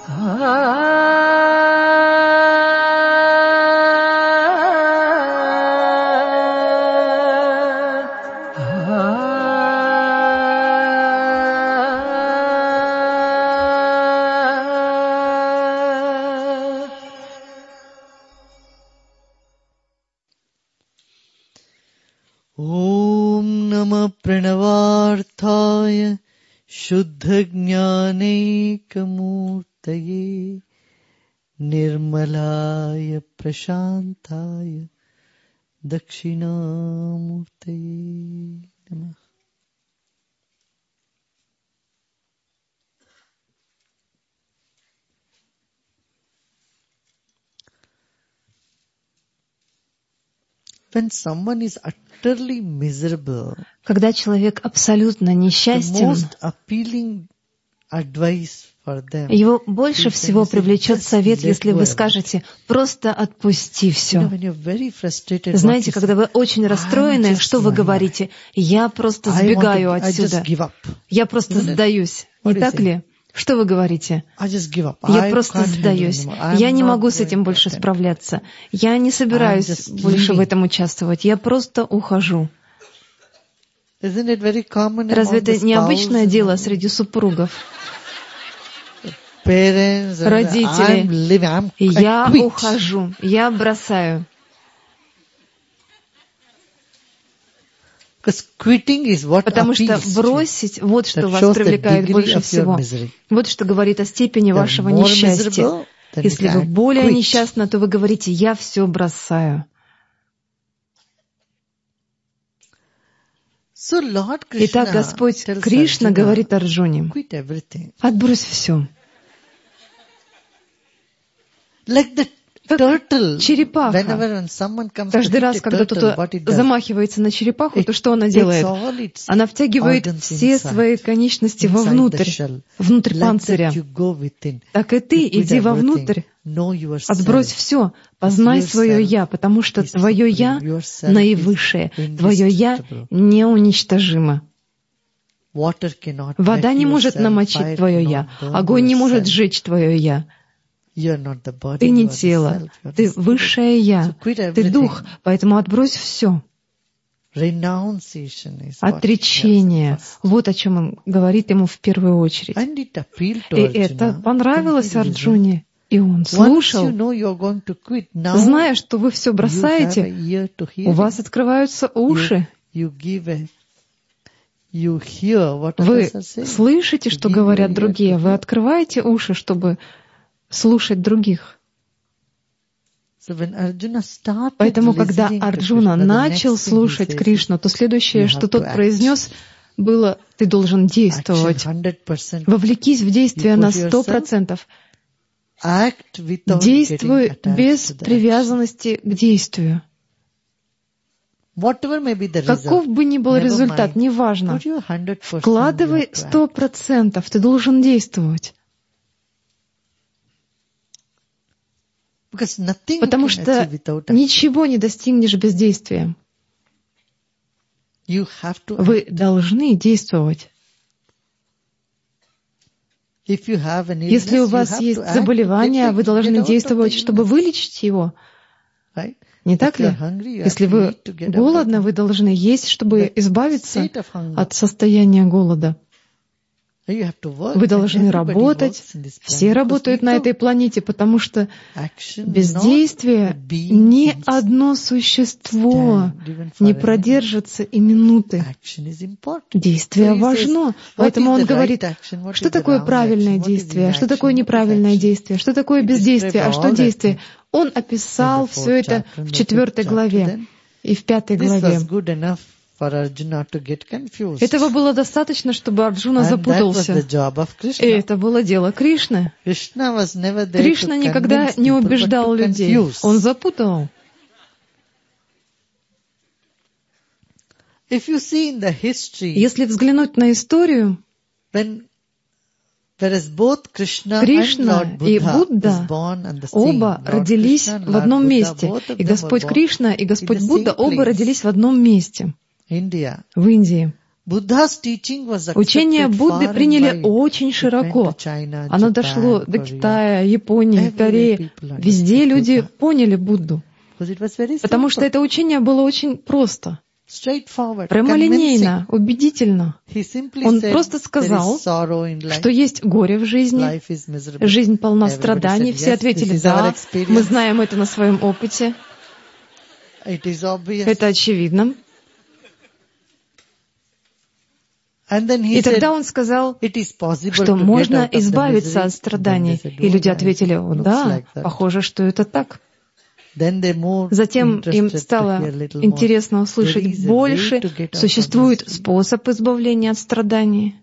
प्रणवार्थाय शुद्धज्ञानैकमूर्तये निर्मलाय प्रशान्ताय दक्षिणामूर्तये नमः। When someone is utterly miserable, когда человек абсолютно несчастен, его больше всего привлечет совет, если вы скажете «просто отпусти все». Знаете, когда вы очень расстроены, что вы говорите? «Я просто сбегаю отсюда, я просто сдаюсь». Не так ли? Что вы говорите? Я просто сдаюсь. Я не могу с этим больше справляться. Я не собираюсь больше в этом участвовать. Я просто ухожу. Разве это необычное дело среди супругов? Родители. Я ухожу. Я бросаю. Потому что бросить, вот что вас привлекает больше всего. Вот что говорит о степени вашего несчастья. Если вы более несчастны, то вы говорите «я все бросаю». Итак, Господь Кришна говорит Арджуне: отбрось все. Как черепаха. Каждый раз, когда кто-то замахивается на черепаху, то что она делает? Она втягивает все свои конечности внутрь панциря. Так и ты иди вовнутрь, отбрось все, познай свое «я», потому что твое «я» наивысшее, твое «я» неуничтожимо. Вода не может намочить твое «я», огонь не может сжечь твое «я». Ты не тело, ты высшее Я, ты дух, поэтому отбрось все. Отречение. Вот о чем он говорит ему в первую очередь. И это понравилось Арджуне. И он слушал. Зная, что вы все бросаете, у вас открываются уши. Вы слышите, что говорят другие, вы открываете уши, чтобы слушать других. Поэтому, когда Арджуна начал слушать Кришну, то следующее, что тот произнес, было: ты должен действовать. Вовлекись в действие на 100%. Действуй без привязанности к действию. Каков бы ни был результат, неважно. Вкладывай 100%, ты должен действовать. Потому что ничего не достигнешь бездействием. Вы должны действовать. Если у вас есть заболевание, вы должны действовать, чтобы вылечить его. Не так ли? Если вы голодны, вы должны есть, чтобы избавиться от состояния голода. Вы должны работать. Все работают на этой планете, потому что без действия ни одно существо не продержится и минуты. Действие важно. Поэтому он говорит, что такое правильное действие, что такое неправильное действие, что такое бездействие, а что действие. Он описал все это в 4 главе и в 5 главе. Этого было достаточно, чтобы Арджуна запутался. И это было дело Кришны. Кришна никогда не убеждал людей. Он запутал. Если взглянуть на историю, Кришна и Будда оба родились в одном месте. И Господь Кришна и Господь Будда оба родились в одном месте. В Индии. Учение Будды приняли очень широко. Оно дошло до Китая, Японии, Кореи. Везде люди поняли Будду. Потому что это учение было очень просто, прямолинейно, убедительно. Он просто сказал, что есть горе в жизни, жизнь полна страданий. Все ответили «да», мы знаем это на своем опыте. Это очевидно. И тогда он сказал, что можно избавиться от страданий. И люди ответили: «О, да, похоже, что это так». Затем им стало интересно услышать больше. Существует способ избавления от страданий.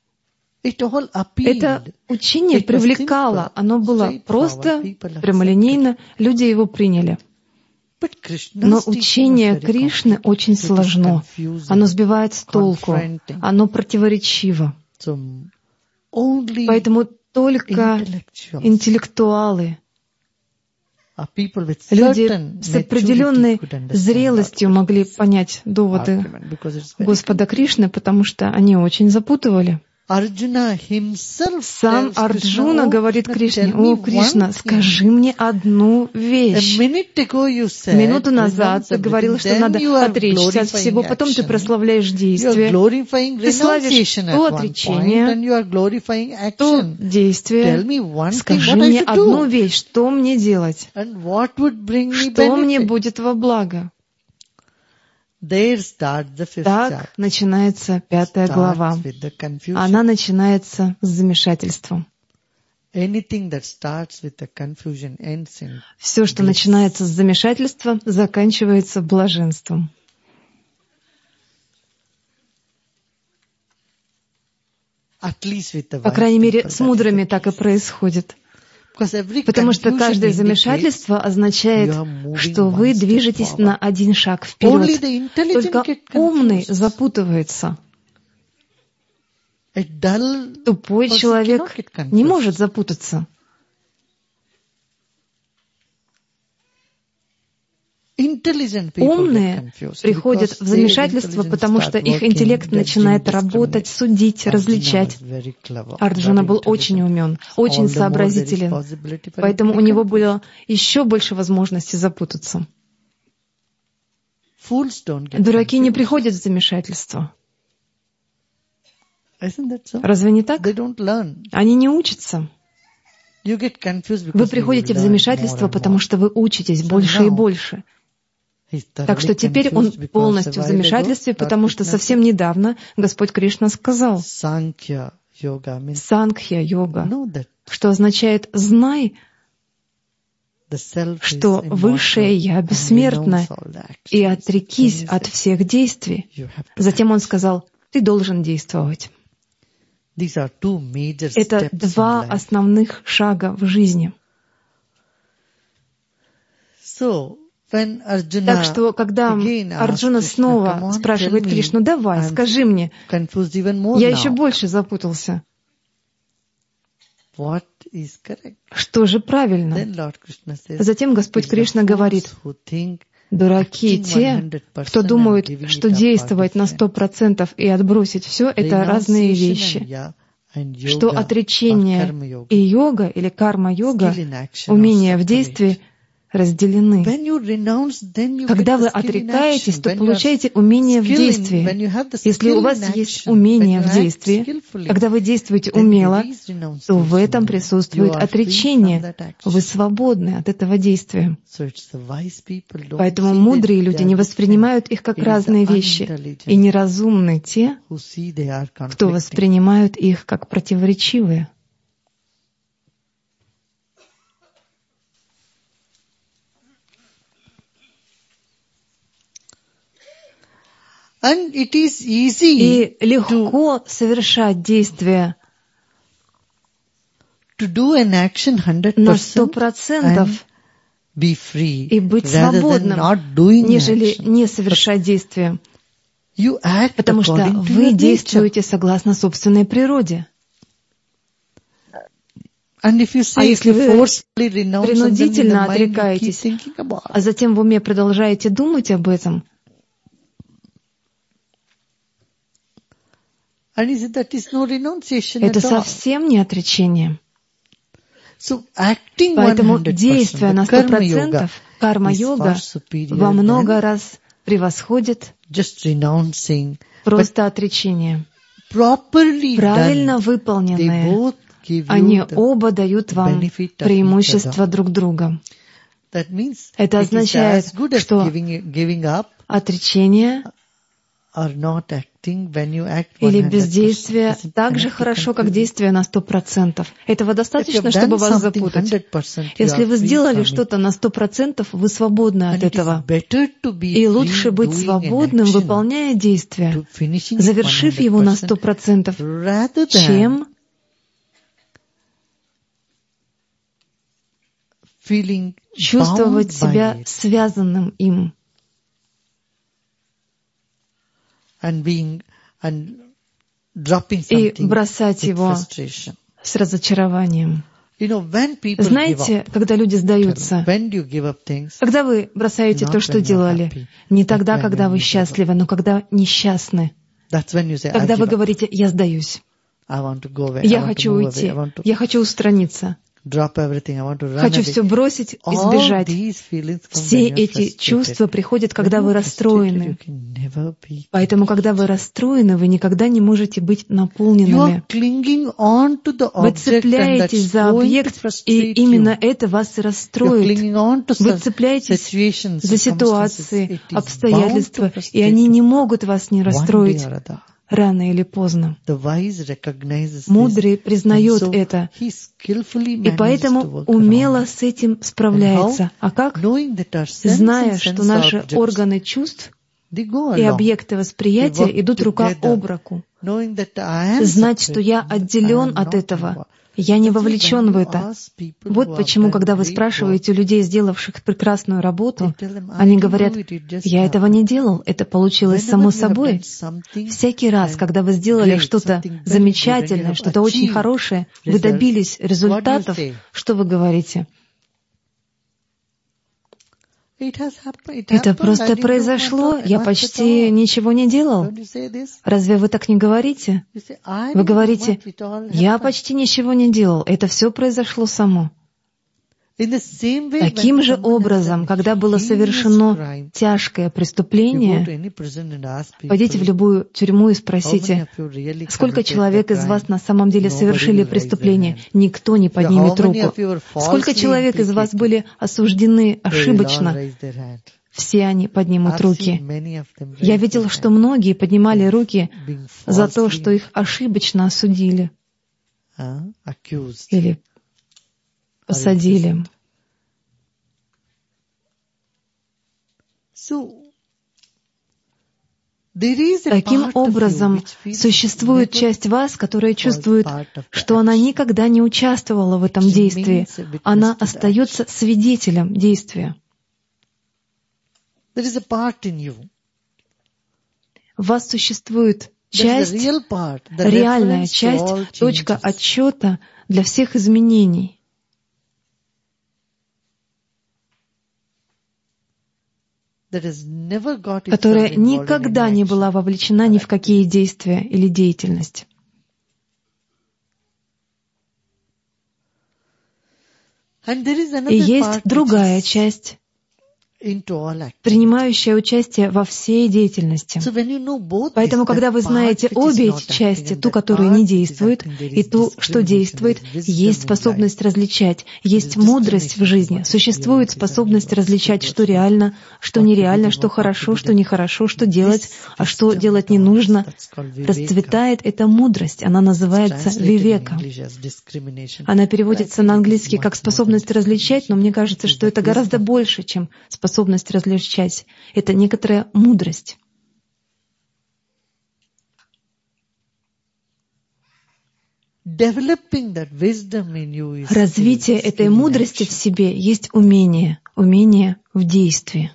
Это учение привлекало, оно было просто, прямолинейно, люди его приняли. Но учение Кришны очень сложно. Оно сбивает с толку. Оно противоречиво. Поэтому только интеллектуалы, люди с определенной зрелостью могли понять доводы Господа Кришны, потому что они очень запутывали. Сам Арджуна говорит Кришне: «О, Кришна, скажи мне одну вещь. Минуту назад ты говорил, что надо отречься от всего, потом ты прославляешь действие, ты славишь то отречение, то действие. Скажи мне одну вещь, что мне делать, что мне будет во благо». Так начинается 5 глава. Она начинается с замешательством. Все, что начинается с замешательства, заканчивается блаженством. По крайней мере, с мудрыми так и происходит. Потому что каждое замешательство означает, что вы движетесь на один шаг вперед. Только умный запутывается. Тупой человек не может запутаться. Умные приходят в замешательство, потому что их интеллект начинает работать, судить, различать. Арджуна был очень умен, очень сообразителен, поэтому у него было еще больше возможностей запутаться. Дураки не приходят в замешательство. Разве не так? Они не учатся. Вы приходите в замешательство, потому что вы учитесь больше и больше. Так что теперь он полностью в замешательстве, потому что совсем недавно Господь Кришна сказал «Санкхья-йога», что означает «знай», что Высшее Я бессмертно, и отрекись от всех действий. Затем он сказал: «Ты должен действовать». Это 2 основных шага в жизни. Так что, когда Арджуна снова спрашивает Кришну: «Давай, скажи мне», я еще больше запутался. Что же правильно? Затем Господь Кришна говорит: дураки те, кто думают, что действовать на 100% и отбросить все — это разные вещи. Что отречение и йога или карма-йога, умение в действии, разделены. Когда вы отрекаетесь, то получаете умение в действии. Если у вас есть умение в действии, когда вы действуете умело, то в этом присутствует отречение. Вы свободны от этого действия. Поэтому мудрые люди не воспринимают их как разные вещи, и неразумны те, кто воспринимают их как противоречивые. И легко совершать действия на 100% и быть свободным, нежели не совершать действия, потому что вы действуете согласно собственной природе. А если вы принудительно отрекаетесь, а затем в уме продолжаете думать об этом, Это совсем не отречение. Поэтому действие на 100%, карма-йога во много раз превосходит просто отречение. Правильно выполненные, они оба дают вам преимущество друг друга. Это означает, что отречение или бездействие так же хорошо, как действие на 100%. Этого достаточно, чтобы вас запутать. Если вы сделали что-то на 100%, вы свободны от этого. И лучше быть свободным, выполняя действие, завершив его на 100%, чем чувствовать себя связанным им. И бросать его с разочарованием. Знаете, когда люди сдаются, когда вы бросаете то, что делали, не тогда, когда вы счастливы, но когда несчастны, тогда вы говорите: «Я сдаюсь, я хочу уйти, я хочу устраниться». Хочу все бросить и сбежать. Все эти чувства приходят, когда вы расстроены. Поэтому, когда вы расстроены, вы никогда не можете быть наполненными. Вы цепляетесь за объект, и именно это вас и расстроит. Вы цепляетесь за ситуации, обстоятельства, и они не могут вас не расстроить. Рано или поздно. Мудрый признает это, и поэтому умело с этим справляется. А как? Зная, что наши органы чувств и объекты восприятия идут рука об руку. Знать, что я отделен от этого, я не вовлечен в это. Вот почему, когда вы спрашиваете людей, сделавших прекрасную работу, они говорят: «Я этого не делал, это получилось само собой». Всякий раз, когда вы сделали что-то замечательное, что-то очень хорошее, вы добились результатов, что вы говорите? Это просто произошло, я почти ничего не делал. Разве вы так не говорите? Вы говорите: «Я почти ничего не делал, это все произошло само». Таким же образом, когда было совершено тяжкое преступление, пойдите в любую тюрьму и спросите: сколько человек из вас на самом деле совершили преступление? Никто не поднимет руку. Сколько человек из вас были осуждены ошибочно? Все они поднимут руки. Я видел, что многие поднимали руки за то, что их ошибочно осудили или посадили. Таким образом, существует часть вас, которая чувствует, что она никогда не участвовала в этом действии. Она остается свидетелем действия. В вас существует часть, реальная часть, точка отсчета для всех изменений. Которая никогда не была вовлечена ни в какие действия или деятельность. И есть другая часть, принимающая участие во всей деятельности. Поэтому, когда вы знаете обе эти части, ту, которая не действует, и ту, что действует, есть способность различать, есть мудрость в жизни, существует способность различать, что реально, что нереально, что хорошо, что нехорошо, что делать, а что делать не нужно. Расцветает эта мудрость, она называется вивека. Она переводится на английский как способность различать, но мне кажется, что это гораздо больше, чем способность различать. Это некоторая мудрость. Развитие этой мудрости в себе есть умение в действии.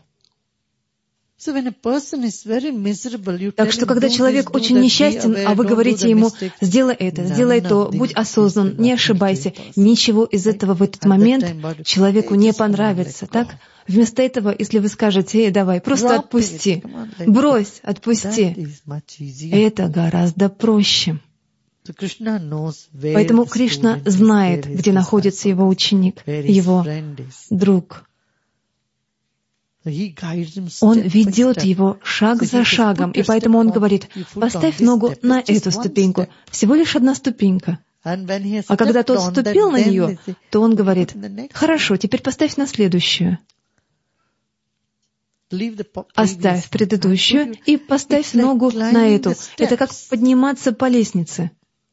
Так что, когда человек очень несчастен, а вы говорите ему: «Сделай это, сделай то, будь осознан, не ошибайся», ничего из этого в этот момент человеку не понравится, так? Вместо этого, если вы скажете: давай, просто отпусти, брось, отпусти, это гораздо проще. Поэтому Кришна знает, где находится его ученик, его друг. Он ведет его шаг за шагом, и поэтому он говорит: поставь ногу на эту ступеньку, всего лишь одна ступенька. А когда тот ступил на нее, то он говорит: хорошо, теперь поставь на следующую. Оставь предыдущую и поставь ногу на эту. Это как подниматься по лестнице,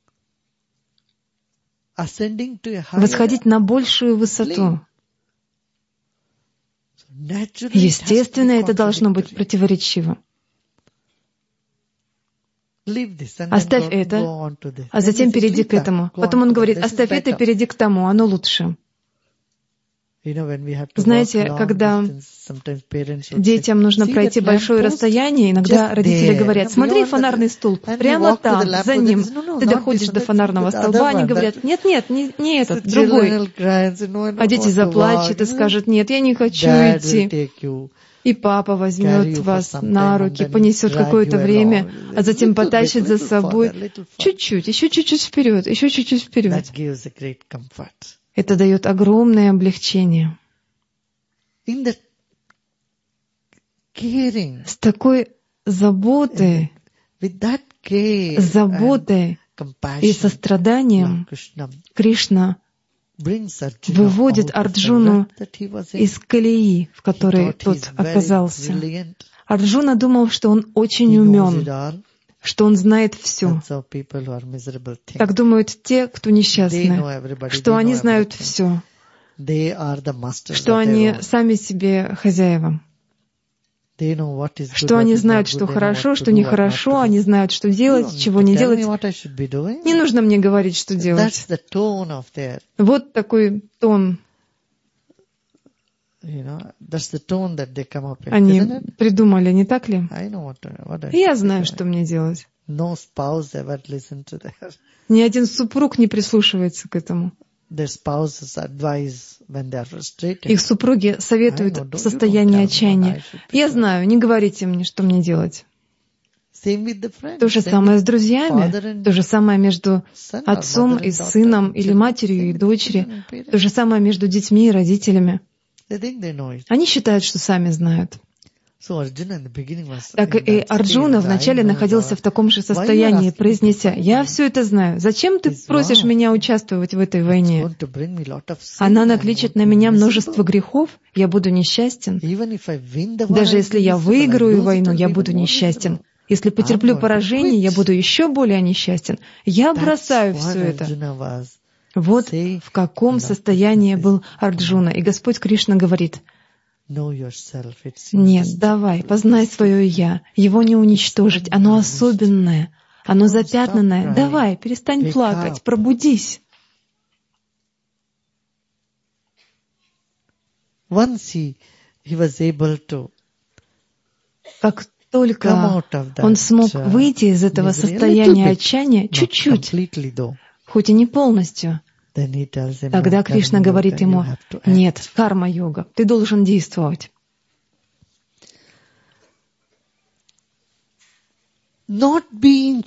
восходить на большую высоту. Естественно, это должно быть противоречиво. Оставь это, а затем перейди к этому. Потом он говорит: оставь это и перейди к тому, оно лучше. Знаете, когда детям нужно пройти большое расстояние, иногда родители говорят: смотри, фонарный столб, прямо там, за ним. Ты доходишь до фонарного столба, они говорят: нет, не этот, другой. А дети заплачут и скажут: нет, я не хочу идти. И папа возьмет вас на руки, понесет какое-то время, а затем потащит за собой чуть-чуть, еще чуть-чуть вперед, еще чуть-чуть вперед. Это дает огромное облегчение. С такой заботой и состраданием Кришна выводит Арджуну из колеи, в которой тот оказался. Арджуна думал, что он очень умен, что он знает все. Так думают те, кто несчастны, что они знают все, что они сами себе хозяева, что они знают, что хорошо, что нехорошо, они знают, что делать, чего не делать. Не нужно мне говорить, что делать. Вот такой тон они придумали, не так ли? Я знаю, что мне делать. Ни один супруг не прислушивается к этому. Их супруги советуют в состоянии отчаяния. Я знаю, не говорите мне, что мне делать. То же самое с друзьями, то же самое между отцом и сыном, или матерью и дочерью, то же самое между детьми и родителями. Они считают, что сами знают. Так и Арджуна вначале находился в таком же состоянии, произнеся: «Я все это знаю. Зачем ты просишь меня участвовать в этой войне? Она накличет на меня множество грехов, я буду несчастен. Даже если я выиграю войну, я буду несчастен. Если потерплю поражение, я буду еще более несчастен. Я бросаю все это». Вот в каком состоянии был Арджуна. И Господь Кришна говорит: нет, давай, познай свое «я». Его не уничтожить, оно особенное, оно запятнанное. Давай, перестань плакать, пробудись. Как только он смог выйти из этого состояния отчаяния, чуть-чуть, хоть и не полностью, тогда Кришна говорит ему: нет, карма-йога, ты должен действовать. Не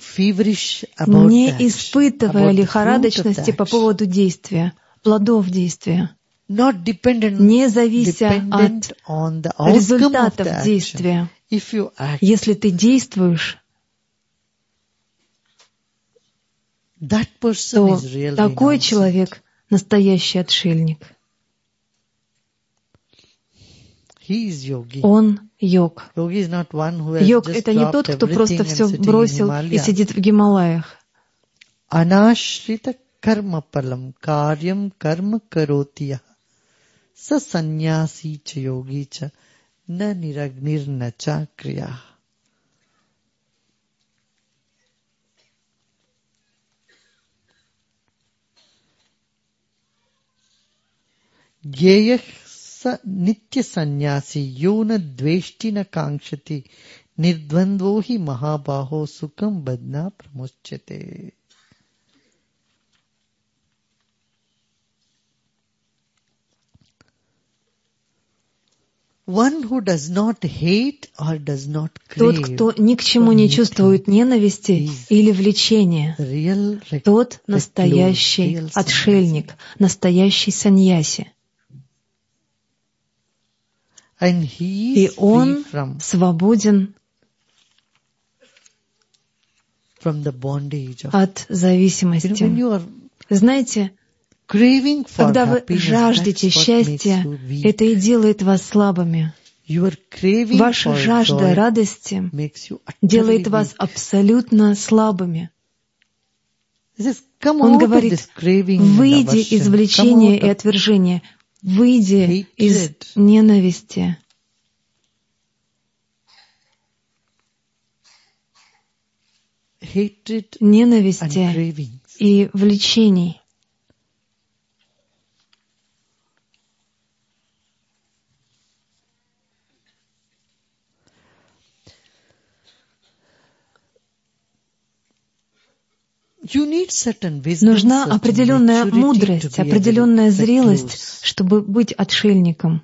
испытывая лихорадочности по поводу действия, плодов действия, не завися от результатов действия. Если ты действуешь, то такой человек — настоящий отшельник. Он йог. Йог — это не тот, кто просто все бросил и сидит в Гималаях. Анашрита карма палам карьям карма каротия са саньяси ча йоги ча на нирагнир на ча крия. Геях са нитья саньяси йона двешти на канкшати нирдвандво хи махабахо сукам бадна прамуччате. Тот, кто ни к чему не чувствует ненависти или влечения, тот настоящий отшельник, настоящий саньяси. И он свободен от зависимости. Знаете, когда вы жаждете счастья, это и делает вас слабыми. Ваша жажда радости делает вас абсолютно слабыми. Он говорит, выйди из влечения и отвержения, выйди из ненависти. Ненависти и влечений. Нужна определенная мудрость, определенная зрелость, чтобы быть отшельником.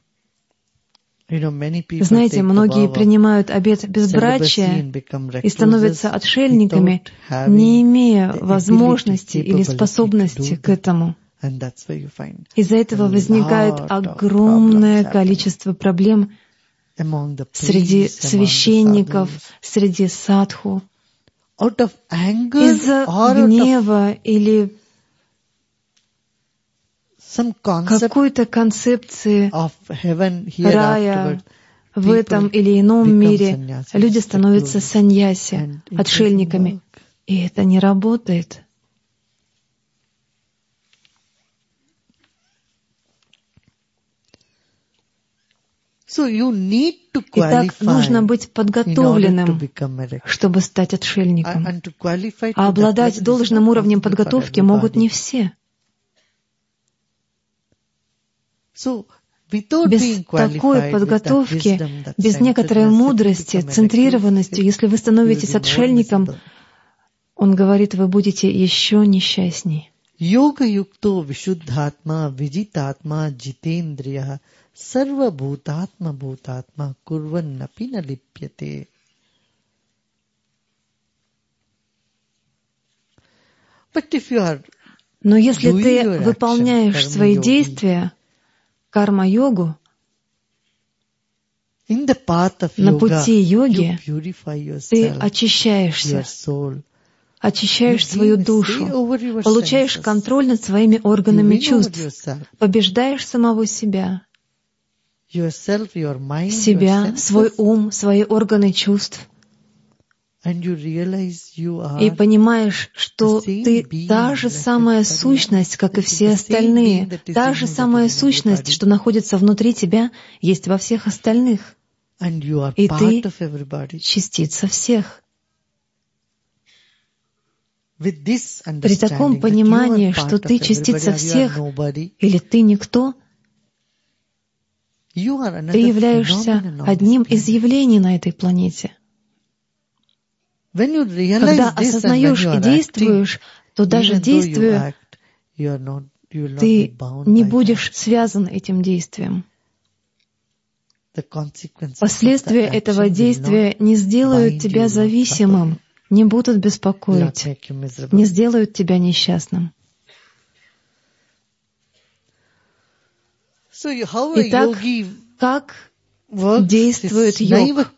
Знаете, многие принимают обет безбрачия и становятся отшельниками, не имея возможности или способности к этому. Из-за этого возникает огромное количество проблем среди священников, среди садху. Из-за гнева или какой-то концепции рая в этом или ином мире люди становятся саньяси, отшельниками. И это не работает. Итак, нужно быть подготовленным, чтобы стать отшельником. А обладать должным уровнем подготовки могут не все. Без такой подготовки, без некоторой мудрости, центрированности, если вы становитесь отшельником, он говорит, вы будете еще несчастней. Йога-юкто вишуддхатма виджитатма джитендрия сарвабхутатма бхутатма курваннапи на липьяте. Но если ты выполняешь свои действия, карма-йогу, на пути йоги ты очищаешься, очищаешь свою душу, получаешь контроль над своими органами чувств, побеждаешь самого себя, свой ум, свои органы чувств, и понимаешь, что ты та же самая сущность, как и все остальные, та же самая сущность, что находится внутри тебя, есть во всех остальных, и ты частица всех. При таком понимании, что ты частица всех, или ты никто, ты являешься одним из явлений на этой планете. Когда осознаешь и действуешь, то даже действуя, ты не будешь связан этим действием. Последствия этого действия не сделают тебя зависимым, не будут беспокоить, не сделают тебя несчастным. Итак, как действует йог?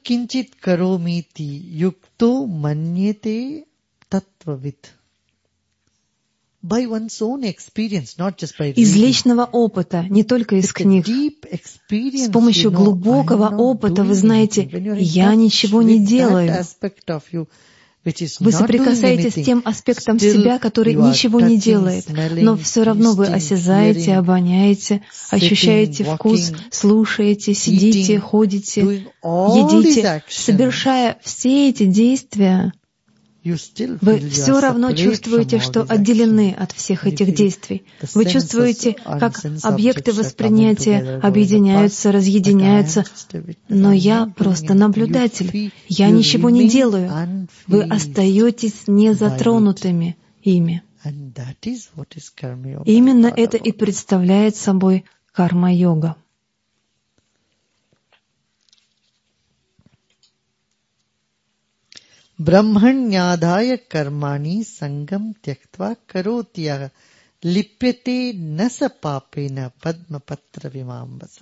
Из личного опыта, не только из книг. С помощью глубокого опыта вы знаете, я ничего не делаю. Вы соприкасаетесь с тем аспектом себя, который ничего не делает, но все равно вы осязаете, обоняете, ощущаете вкус, слушаете, сидите, ходите, едите. Совершая все эти действия, вы все равно чувствуете, что отделены от всех этих действий. Вы чувствуете, как объекты восприятия объединяются, разъединяются. Но я просто наблюдатель. Я ничего не делаю. Вы остаетесь незатронутыми ими. Именно это и представляет собой карма-йога. ब्रह्मण्यादाय कर्माणि संगम त्यक्त्वा करोत्यः लिप्यते न स पापेन पद्मपत्र विमांबसा.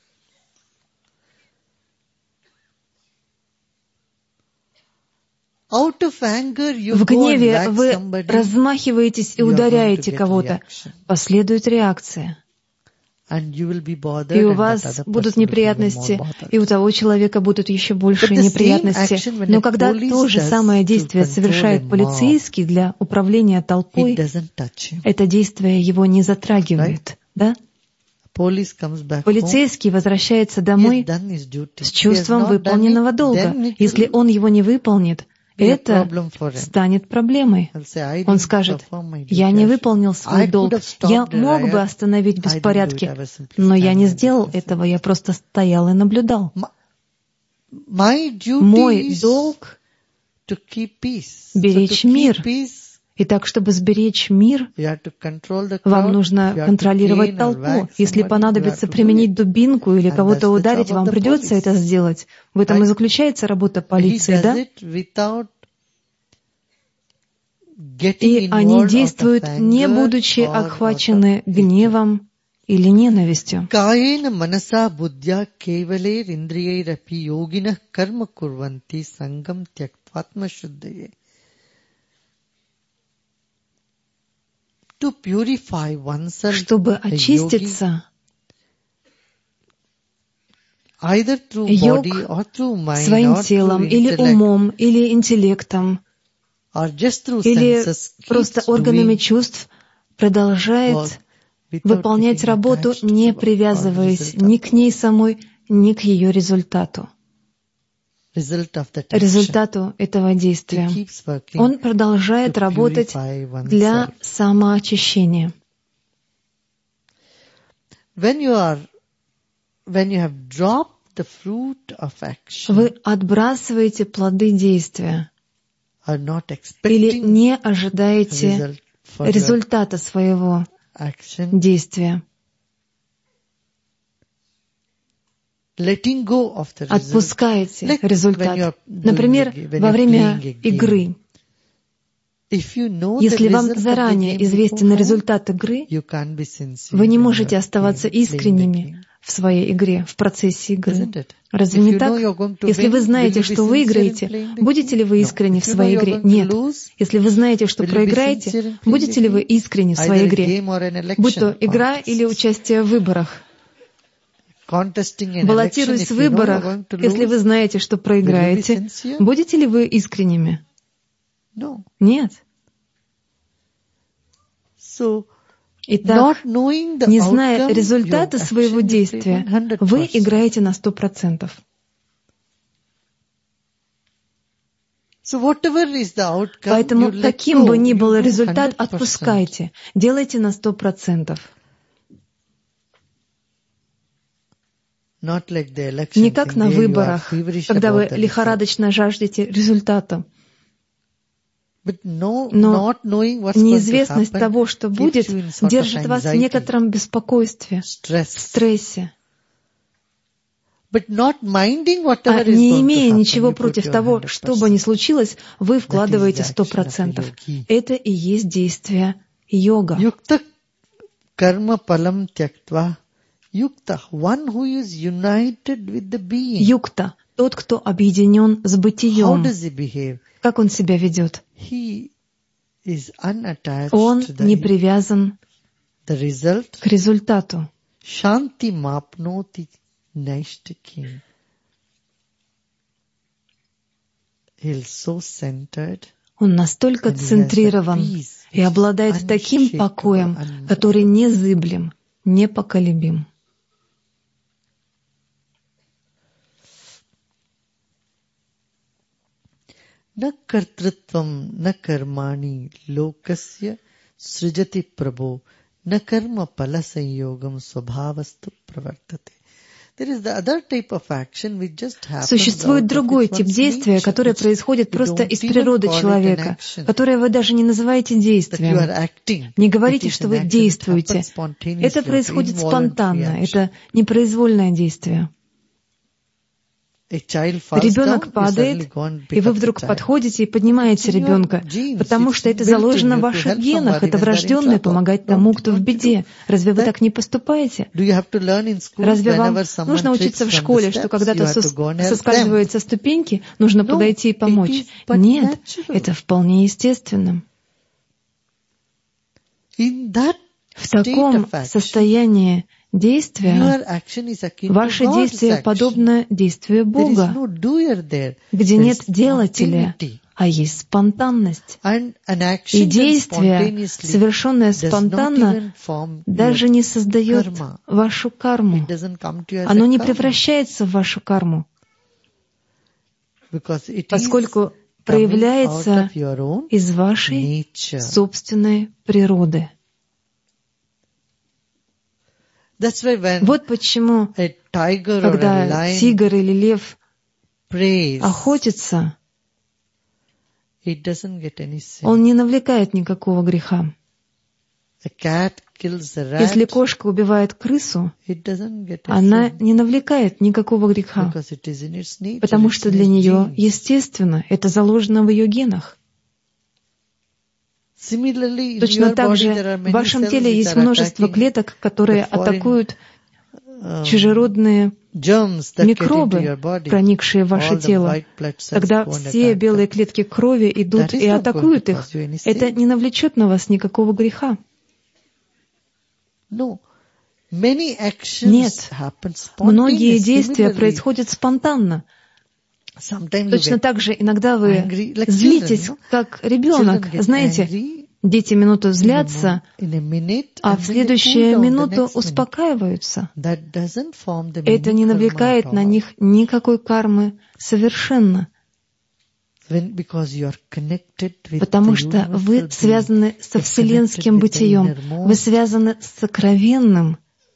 В гневе вы размахиваетесь и ударяете кого-то. Последует реакция. И у вас будут неприятности, и у того человека будут еще большие неприятности. Но когда то же самое действие совершает полицейский для управления толпой, это действие его не затрагивает. Да? Полицейский возвращается домой с чувством выполненного долга. Если он его не выполнит, это станет проблемой. Он скажет: «Я не выполнил свой долг. Я мог бы остановить беспорядки, но я не сделал этого, я просто стоял и наблюдал. Мой долг — беречь мир. И так, чтобы сберечь мир, вам нужно контролировать толпу. Если понадобится применить дубинку или кого-то ударить, вам придется это сделать. В этом и заключается работа полиции, да? И они действуют, не будучи охвачены гневом или ненавистью. Чтобы очиститься, йог своим телом или умом, или интеллектом, или просто органами чувств продолжает выполнять работу, не привязываясь ни к ней самой, ни к ее результату. Результату этого действия. Он продолжает работать для самоочищения. Вы отбрасываете плоды действия или не ожидаете результата своего действия. Отпускаете результат. Например, во время игры. Если вам заранее известен результат игры, вы не можете оставаться искренними в своей игре, в процессе игры. Разве не так? Если вы знаете, что выиграете, будете ли вы искренни в своей игре? Нет. Если вы знаете, что проиграете, будете ли вы искренни в своей игре? Будь то игра или участие в выборах. Баллотируясь в выборах, если вы знаете, что проиграете, будете ли вы искренними? Нет. Итак, не зная результата своего действия, вы играете на 100%. Поэтому, каким бы ни был результат, отпускайте, делайте на 100%. Не как на выборах, когда вы лихорадочно жаждете результата. Но неизвестность того, что будет, держит вас в некотором беспокойстве, в стрессе. А не имея ничего против того, что бы ни случилось, вы вкладываете 100%. Это и есть действие йога. Юкта — тот, кто объединен с бытием. Как он себя ведет? Он не привязан к результату. Он настолько центрирован и обладает таким покоем, который незыблем, непоколебим. न कर्तृत्वं न कर्माणि लोकस्य सृजति प्रभो न कर्म फल संयोगम स्वभावस्तु प्रवर्तते. Существует другой тип действия, которое происходит просто из природы человека, которое вы даже не называете действием. Не говорите, что вы действуете. Это происходит спонтанно, это непроизвольное действие. Ребенок падает, и вы вдруг подходите и поднимаете ребенка, потому что это заложено в ваших генах, это врожденное помогать тому, кто в беде. Разве вы так не поступаете? Разве вам нужно учиться в школе, что когда-то соскальзывают со ступеньки, нужно подойти и помочь? Нет, это вполне естественно. В таком состоянии действия ваше действие подобно действию Бога, где нет делателя, а есть спонтанность. И действие, совершенное спонтанно, даже не создает вашу карму. Оно не превращается в вашу карму, поскольку проявляется из вашей собственной природы. Вот почему, когда тигр или лев охотится, он не навлекает никакого греха. Если кошка убивает крысу, она не навлекает никакого греха, потому что для нее естественно, это заложено в ее генах. Точно так же в вашем теле есть множество клеток, которые атакуют чужеродные микробы, проникшие в ваше тело. Когда все белые клетки крови идут и атакуют их, это не навлечет на вас никакого греха. Нет, многие действия происходят спонтанно. Точно так же иногда вы злитесь, как ребенок. Знаете, дети минуту злятся, а в следующую минуту успокаиваются. Это не навлекает на них никакой кармы совершенно. Потому что вы связаны со вселенским бытием, вы связаны с сокровенным,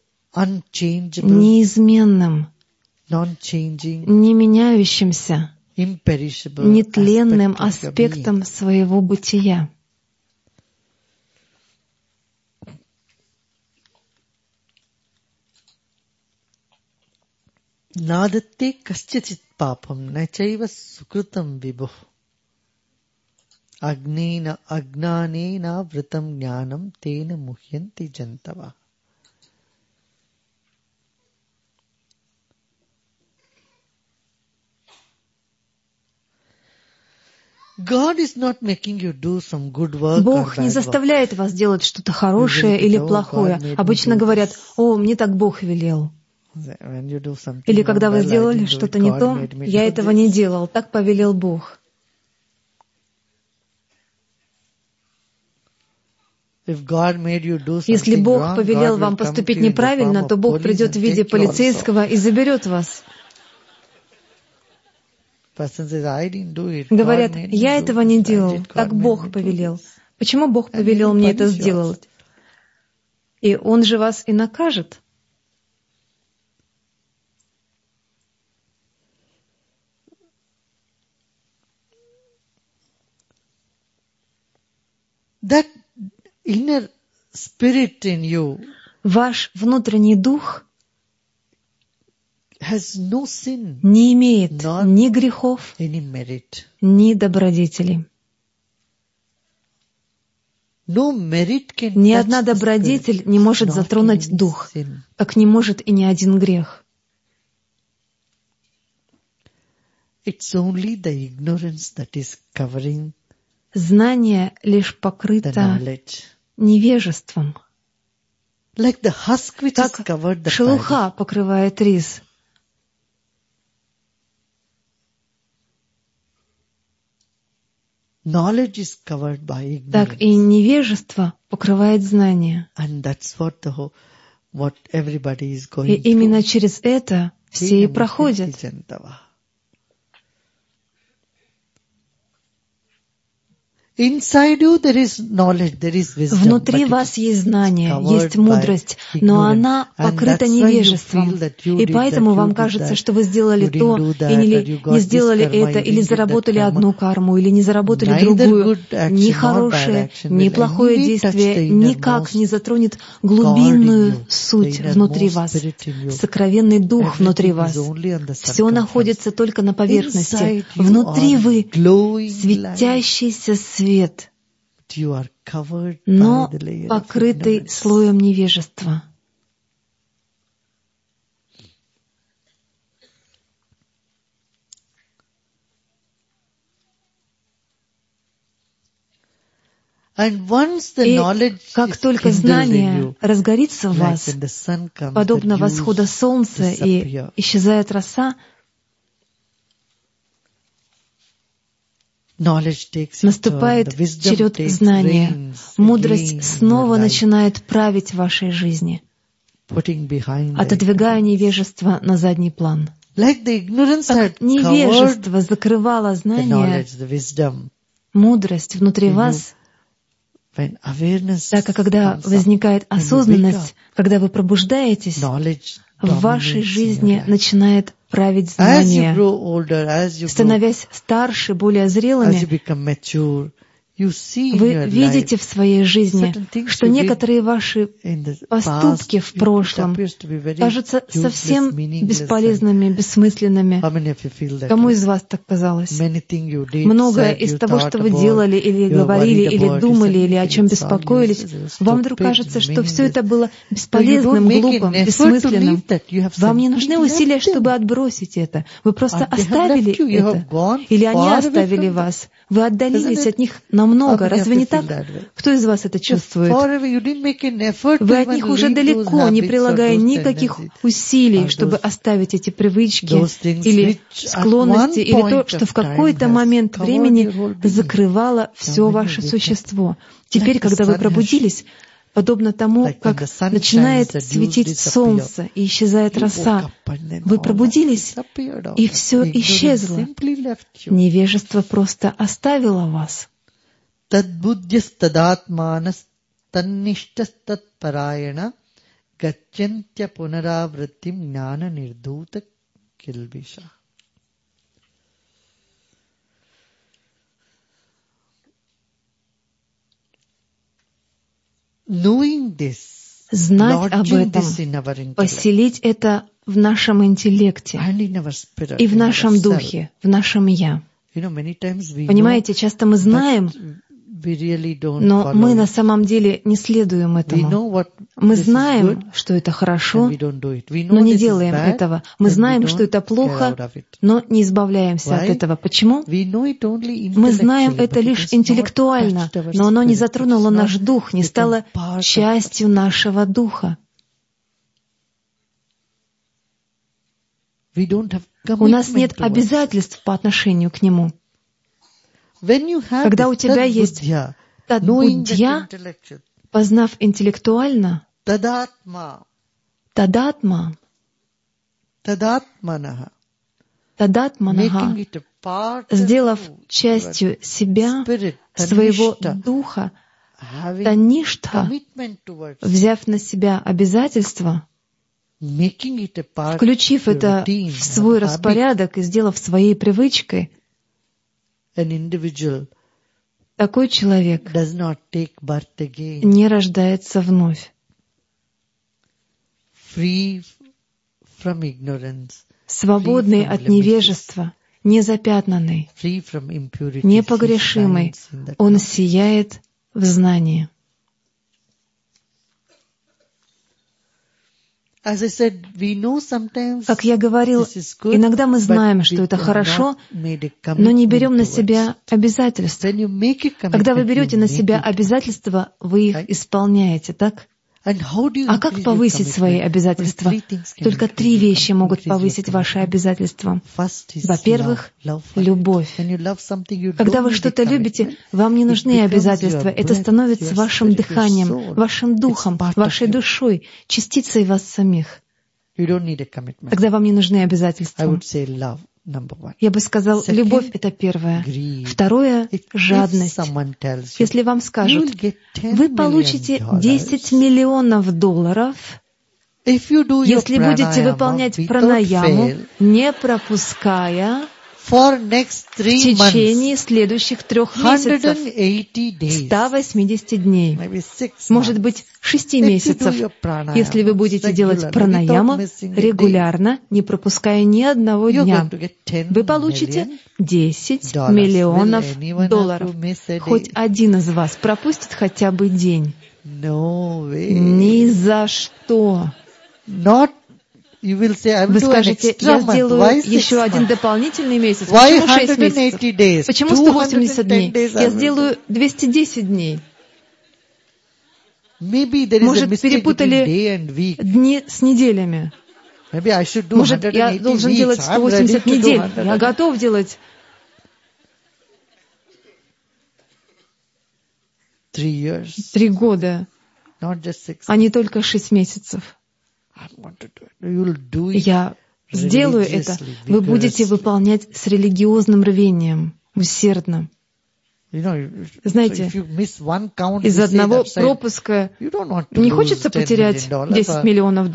неизменным, не меняющимся, нетленным аспектом своего бытия. Надатте касчичит папам начайва сукрутам вибу. Агнена вритам гнанам тена мухьянти джантава. Бог не заставляет вас делать что-то хорошее или плохое. Обычно говорят: «О, мне так Бог велел». Или когда вы сделали что-то не то, «Я этого не делал, так повелел Бог». Если Бог повелел вам поступить неправильно, то Бог придет в виде полицейского и заберет вас. Говорят: «Я этого не делал, так Бог повелел». Почему Бог повелел мне это сделать? И Он же вас и накажет. That inner spirit in you ваш внутренний дух has no sin, не имеет ни грехов, ни добродетелей. Ни одна добродетель не может затронуть дух, как не может и ни один грех. Знание лишь покрыто невежеством. Как шелуха покрывает рис. Так и невежество покрывает знание. И именно через это все и проходят. Внутри вас есть знание, есть мудрость, но она покрыта невежеством. И поэтому вам кажется, что вы сделали то, или не сделали это, или заработали одну карму, или не заработали другую. Ни хорошее, ни плохое действие никак не затронет глубинную суть внутри вас, сокровенный дух внутри вас. Все находится только на поверхности. Внутри вы светящийся свет, но покрытый слоем невежества. И как только знание разгорится в вас, подобно восходу солнца и исчезает роса, наступает черед знания. Мудрость снова начинает править в вашей жизни, отодвигая невежество на задний план. Как невежество закрывало знание, мудрость внутри вас, так как когда возникает осознанность, когда вы пробуждаетесь, в вашей жизни начинает править знание. Становясь старше, более зрелыми, вы видите в своей жизни, что некоторые ваши поступки в прошлом кажутся совсем бесполезными, бессмысленными. Кому из вас так казалось? Многое из того, что вы делали, или говорили, или думали, или о чем беспокоились, вам вдруг кажется, что все это было бесполезным, глупым, бессмысленным. Вам не нужны усилия, чтобы отбросить это. Вы просто оставили это. Или они оставили вас. Вы отдалились от них намного. Разве не так? Кто из вас это чувствует? Вы от них уже далеко, не прилагая никаких усилий, чтобы оставить эти привычки или склонности, или то, что в какой-то момент времени закрывало все ваше существо. Теперь, когда вы пробудились, подобно тому, как начинает светить солнце и исчезает роса. Вы пробудились, и все исчезло. Невежество просто оставило вас. Тадбудьястадатманас танништастатпараяна гаччантя пунаравраттим гняна нирдута килбиша. Знать об этом, поселить это в нашем интеллекте и в нашем духе, в нашем «я». Понимаете, часто мы знаем, но мы на самом деле не следуем этому. Мы знаем, что это хорошо, но не делаем этого. Мы знаем, что это плохо, но не избавляемся от этого. Почему? Мы знаем это лишь интеллектуально, но оно не затронуло наш дух, не стало частью нашего духа. У нас нет обязательств по отношению к нему. Когда у тебя есть тадбудья, познав интеллектуально, тадатма, тадатманаха, сделав частью себя, своего духа, таништха, взяв на себя обязательства, включив это в свой распорядок и сделав своей привычкой, такой человек не рождается вновь. Свободный от невежества, незапятнанный, непогрешимый, он сияет в знании. Как я говорил, иногда мы знаем, что это хорошо, но не берем на себя обязательств. Когда вы берете на себя обязательства, вы их исполняете, так? А как повысить свои обязательства? Только 3 вещи могут повысить ваши обязательства. Во-первых, любовь. Когда вы что-то любите, вам не нужны обязательства. Это становится вашим дыханием, вашим духом, вашей душой, частицей вас самих. Тогда вам не нужны обязательства. Я бы сказал, любовь — это первое. Второе — жадность. Если вам скажут, вы получите $10 миллионов, если будете выполнять пранаяму, не пропуская, в течение следующих 3 месяцев, 180 дней, может быть, 6 месяцев, если вы будете делать пранаяму регулярно, не пропуская ни одного дня, вы получите $10 миллионов. Хоть один из вас пропустит хотя бы день? Ни за что. Вы скажете, я сделаю еще один дополнительный месяц. Почему 6 месяцев? Почему 180 дней? Я сделаю 210 дней. Может, перепутали дни с неделями. Может, я должен делать 180 недель. Я готов делать 3 года, а не только 6 месяцев. Я сделаю это. Вы будете выполнять с религиозным рвением, усердно. Знаете, из одного пропуска не хочется потерять $10 миллионов.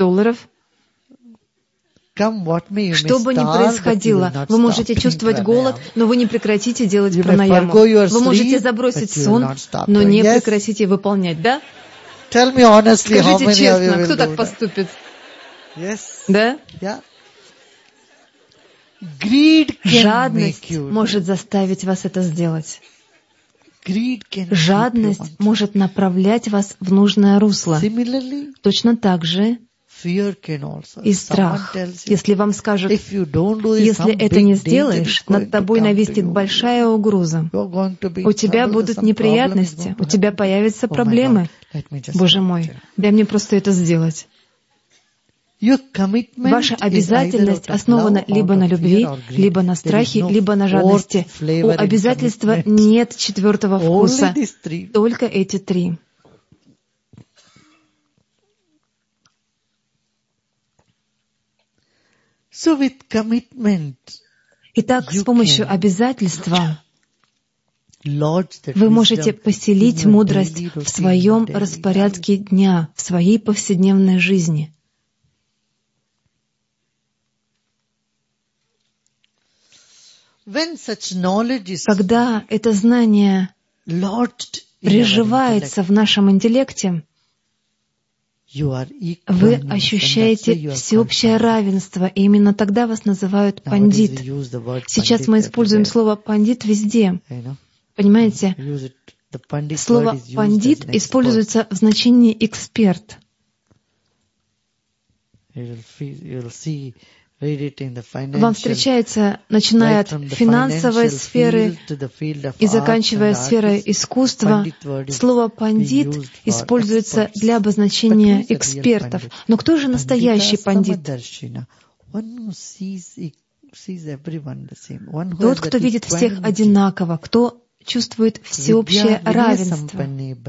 Что бы ни происходило, вы можете чувствовать голод, но вы не прекратите делать пранаяму. Вы можете забросить сон, но не прекратите выполнять, да? Скажите честно, кто так поступит? Да? Жадность может заставить вас это сделать. Жадность может направлять вас в нужное русло. Точно так же и страх. Если вам скажут, если это не сделаешь, над тобой нависит большая угроза. У тебя будут неприятности, у тебя появятся проблемы. Боже мой, дай мне просто это сделать. Ваша обязательность основана либо на любви, либо на страхе, либо на жадности. У обязательства нет 4-го вкуса, только эти 3. Итак, с помощью обязательства вы можете поселить мудрость в своем распорядке дня, в своей повседневной жизни. Когда это знание приживается в нашем интеллекте, вы ощущаете всеобщее равенство, и именно тогда вас называют пандит. Сейчас мы используем слово «пандит» везде. Понимаете? Слово «пандит» используется в значении «эксперт». Вам встречается, начиная от финансовой сферы и заканчивая сферой искусства, слово «пандит» используется для обозначения экспертов. Но кто же настоящий пандит? Тот, кто видит всех одинаково, кто чувствует всеобщее равенство.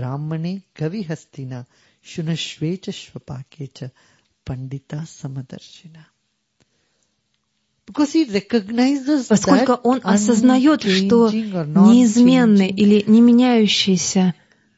Поскольку он осознает, что неизменный или не меняющийся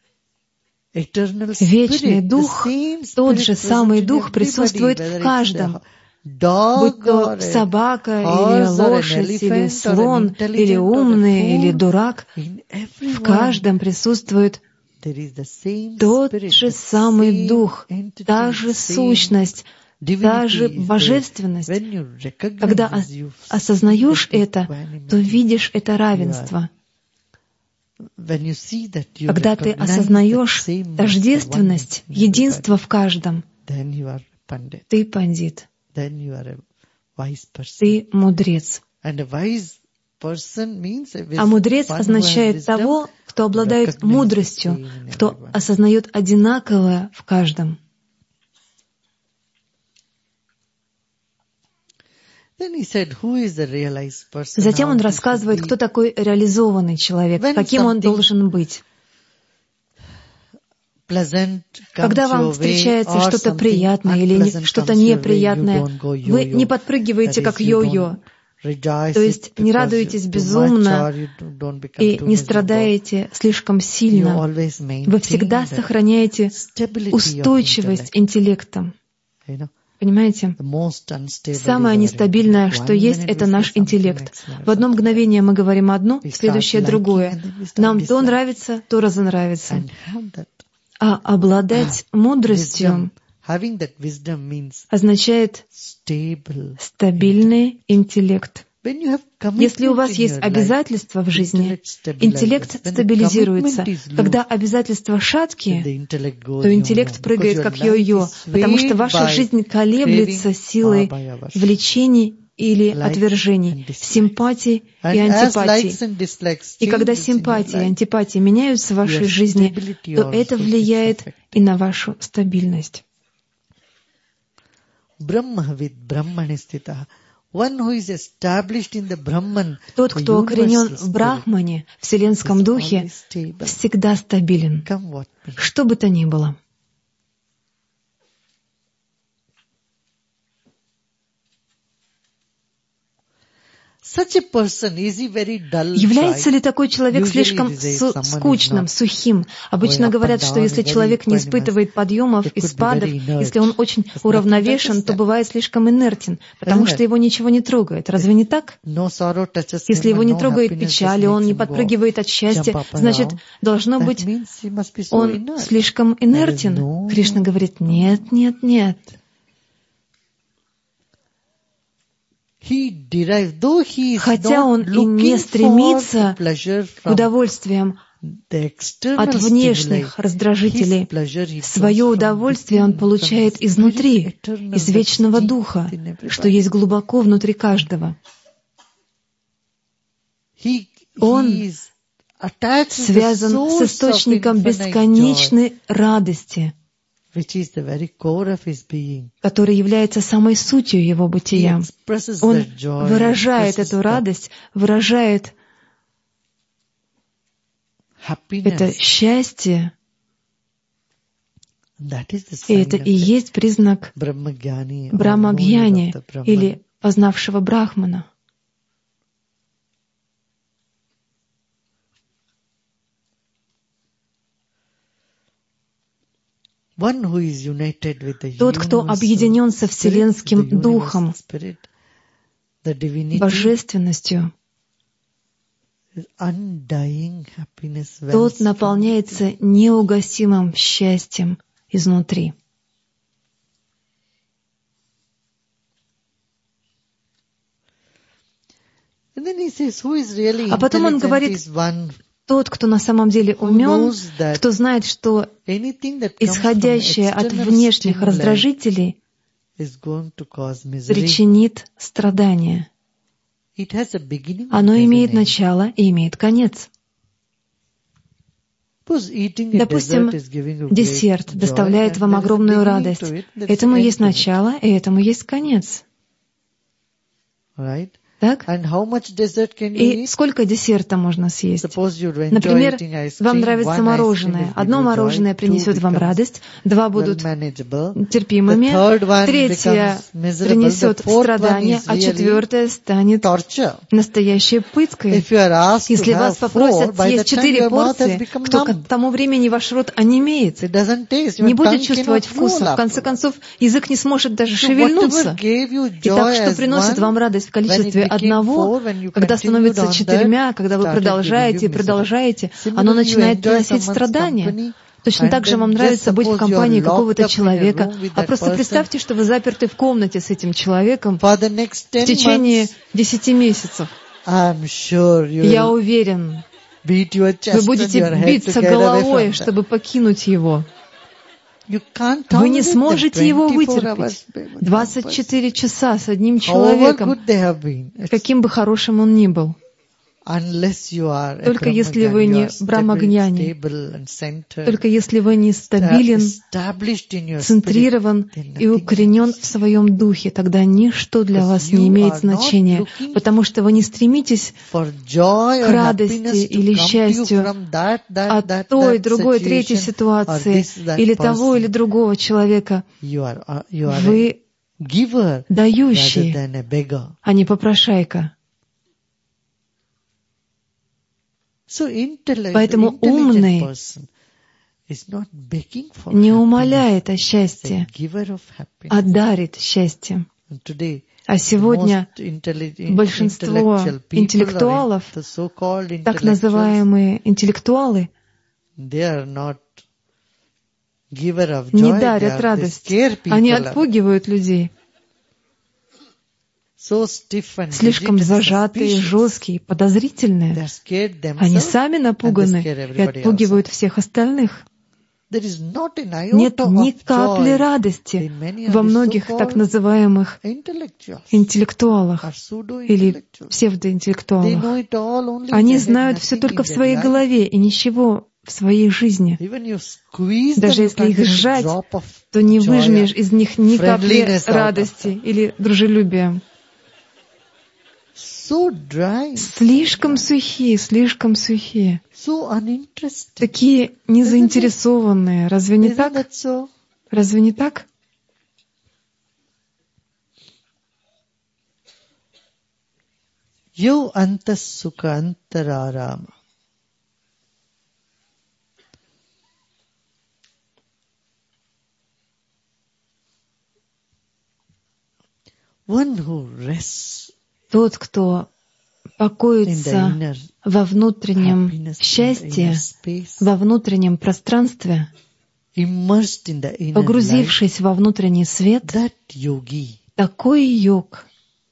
вечный дух, тот же самый дух присутствует в каждом, будь то собака, или лошадь, или слон, или умный, или дурак, в каждом присутствует тот же самый дух, та же сущность, та же божественность. Когда осознаешь это, то видишь это равенство. Когда ты осознаешь тождественность, единство в каждом, ты пандит, ты мудрец. А мудрец означает того, кто обладает мудростью, кто осознает одинаковое в каждом. Затем он рассказывает, кто такой реализованный человек, каким он должен быть. Когда вам встречается что-то приятное или что-то неприятное, вы не подпрыгиваете, как йо-йо. То есть не радуетесь безумно и не страдаете слишком сильно. Вы всегда сохраняете устойчивость интеллекта. Понимаете? Самое нестабильное, что есть, это наш интеллект. В одно мгновение мы говорим одно, в следующее другое. Нам то нравится, то разонравится. А обладать мудростью означает стабильный интеллект. Если у вас есть обязательства в жизни, интеллект стабилизируется. Когда обязательства шаткие, то интеллект прыгает как йо-йо, потому что ваша жизнь колеблется силой влечений или отвержений, симпатий и антипатий. И когда симпатии и антипатии меняются в вашей жизни, то это влияет и на вашу стабильность. Тот, кто укоренен в Брахмане, Вселенском Духе, всегда стабилен, что бы то ни было. Является ли такой человек слишком скучным, сухим? Обычно говорят, что если человек не испытывает подъемов и спадов, если он очень уравновешен, то бывает слишком инертен, потому что его ничего не трогает. Разве не так? Если его не трогает печаль, и он не подпрыгивает от счастья, значит, должно быть, он слишком инертен. Кришна говорит, нет, нет, нет. Хотя он и не стремится к удовольствиям от внешних раздражителей, свое удовольствие он получает изнутри, из вечного духа, что есть глубоко внутри каждого. Он связан с источником бесконечной радости, который является самой сутью его бытия. Он выражает эту радость, выражает это счастье, и это и есть признак Брахмагьяни или познавшего Брахмана. Тот, кто объединен со Вселенским Духом, Божественностью, тот наполняется неугасимым счастьем изнутри. А потом он говорит, тот, кто на самом деле умен, кто знает, что исходящее от внешних раздражителей причинит страдания. Оно имеет начало и имеет конец. Допустим, десерт доставляет вам огромную радость. Этому есть начало, и этому есть конец. Так? И сколько десерта можно съесть? Например, вам нравится мороженое. Одно мороженое принесет вам радость, два будут терпимыми, третье принесет страдания, а четвертое станет настоящей пыткой. Если вас попросят съесть 4 порции, то к тому времени ваш рот онемеет, не будет чувствовать вкуса. В конце концов, язык не сможет даже шевельнуться. И так, что приносит вам радость в количестве одного, когда становится 4, когда вы продолжаете и продолжаете, оно начинает приносить страдания. Точно так же вам нравится быть в компании какого-то человека, а просто представьте, что вы заперты в комнате с этим человеком в течение 10 месяцев. Я уверен, вы будете биться головой, чтобы покинуть его. Вы не сможете его вытерпеть. 24 часа с одним человеком, каким бы хорошим он ни был. Только если вы не Брахмагьяни, только если вы не стабилен, центрирован и укоренен в своем духе, тогда ничто для вас не имеет значения, потому что вы не стремитесь к радости или счастью от той, другой, третьей ситуации, или того, или другого человека. Вы дающий, а не попрошайка. Поэтому умный не умоляет о счастье, а дарит счастье. А сегодня большинство интеллектуалов, так называемые интеллектуалы, не дарят радость. Они отпугивают людей. Слишком зажатые, жесткие, подозрительные. Они сами напуганы и отпугивают всех остальных. Нет ни капли радости во многих так называемых интеллектуалах или псевдоинтеллектуалах. Они знают все только в своей голове и ничего в своей жизни. Даже если их сжать, то не выжмешь из них ни капли радости или дружелюбия. Слишком сухие, слишком сухие. Такие незаинтересованные. Разве не так? Разве не так? Yo antas sukha antararama. One who rests. Тот, кто покоится во внутреннем счастье, во внутреннем пространстве, погрузившись во внутренний свет, такой йог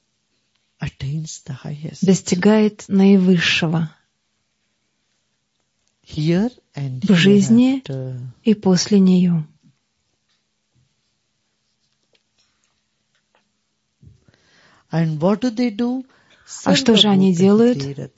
достигает наивысшего в жизни и после нее. А что же они делают?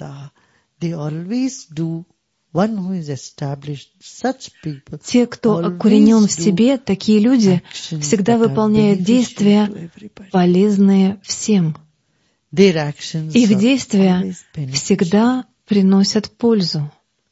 Те, кто окоренен в себе, такие люди всегда выполняют действия, полезные всем. Их действия всегда приносят пользу.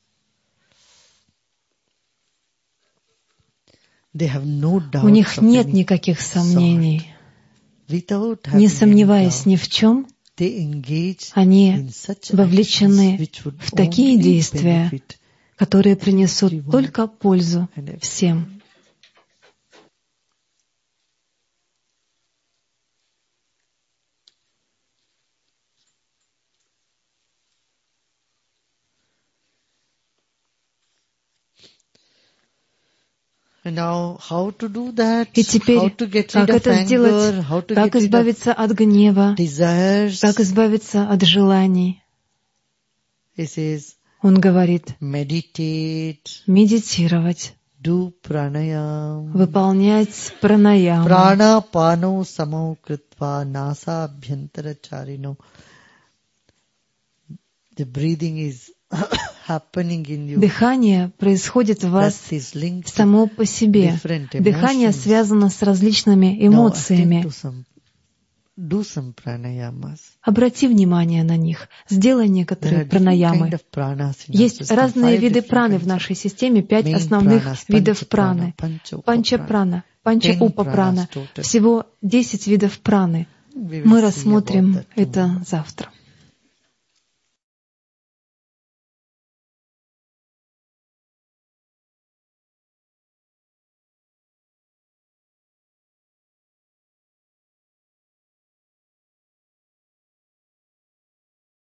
У них нет никаких сомнений. Не сомневаясь ни в чем, они вовлечены в такие действия, которые принесут только пользу всем. И теперь, как это сделать, как избавиться от гнева, как избавиться от желаний? Он говорит, медитировать, выполнять пранаяму. Дыхание происходит в вас само по себе. Дыхание связано с различными эмоциями. Обрати внимание на них. Сделай некоторые пранаямы. Есть разные виды праны в нашей системе, 5 основных видов праны. Панча-прана, панча-упа-прана. Всего 10 видов праны. Мы рассмотрим это завтра.